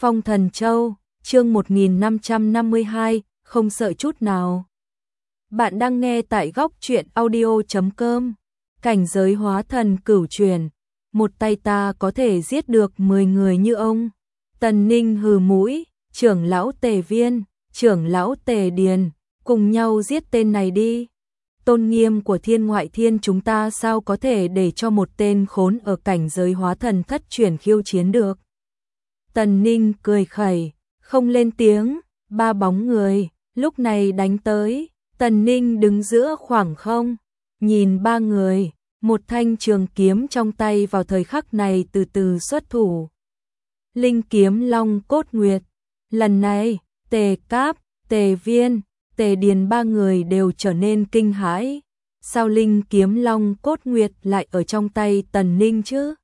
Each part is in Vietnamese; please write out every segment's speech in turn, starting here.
Phong Thần Châu, chương 1552, không sợ chút nào. Bạn đang nghe tại góc truyện audio.com. Cảnh giới hóa thần cửu truyền, một tay ta có thể giết được 10 người như ông. Tần Ninh hừ mũi, trưởng lão Tề Viên, trưởng lão Tề Điền, cùng nhau giết tên này đi. Tôn nghiêm của thiên ngoại thiên chúng ta sao có thể để cho một tên khốn ở cảnh giới hóa thần thất truyền khiêu chiến được. Tần Ninh cười khẩy, không lên tiếng, ba bóng người, lúc này đánh tới. Tần Ninh đứng giữa khoảng không, nhìn ba người, một thanh trường kiếm trong tay vào thời khắc này từ từ xuất thủ. Linh kiếm long cốt nguyệt, lần này, Tề Cáp, Tề Viên, Tề Điền ba người đều trở nên kinh hãi. Sao linh kiếm long cốt nguyệt lại ở trong tay Tần Ninh chứ?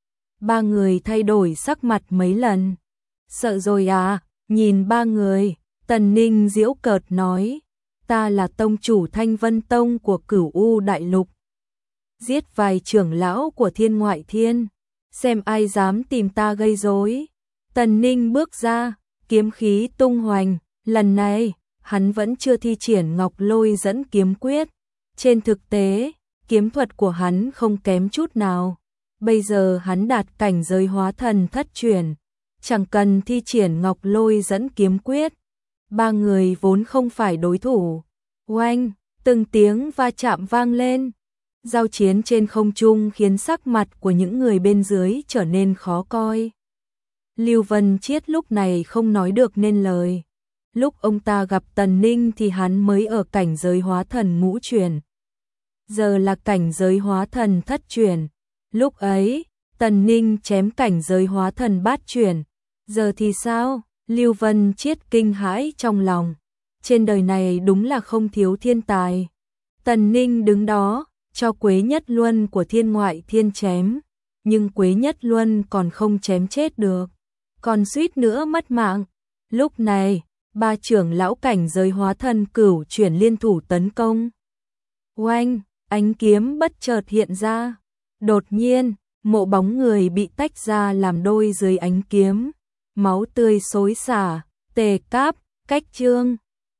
Ba người thay đổi sắc mặt mấy lần. Sợ rồi à? Nhìn ba người, Tần Ninh giễu cợt nói, ta là tông chủ Thanh Vân Tông của Cửu U Đại Lục. Giết vài trưởng lão của thiên ngoại thiên, xem ai dám tìm ta gây rối. Tần Ninh bước ra, kiếm khí tung hoành, lần này, hắn vẫn chưa thi triển Ngọc Lôi dẫn kiếm quyết. Trên thực tế, kiếm thuật của hắn không kém chút nào. Bây giờ hắn đạt cảnh giới hóa thần thất truyền, chẳng cần thi triển Ngọc Lôi dẫn kiếm quyết. Ba người vốn không phải đối thủ. Oanh, từng tiếng va chạm vang lên. Giao chiến trên không trung khiến sắc mặt của những người bên dưới trở nên khó coi. Lưu Vân Chiết lúc này không nói được nên lời. Lúc ông ta gặp Tần Ninh thì hắn mới ở cảnh giới hóa thần ngũ truyền. Giờ là cảnh giới hóa thần thất truyền. Lúc ấy, Tần Ninh chém cảnh giới hóa thần bát truyền. Giờ thì sao? Lưu Vân Chiết kinh hãi trong lòng. Trên đời này đúng là không thiếu thiên tài. Tần Ninh đứng đó, cho Quế Nhất Luân của thiên ngoại thiên chém. Nhưng Quế Nhất Luân còn không chém chết được. Còn suýt nữa mất mạng. Lúc này, ba trưởng lão cảnh giới hóa thần cửu chuyển liên thủ tấn công. Oanh, ánh kiếm bất chợt hiện ra. Đột nhiên, mộ bóng người bị tách ra làm đôi dưới ánh kiếm. Máu tươi xối xả, Tề Cáp, Cách Trương,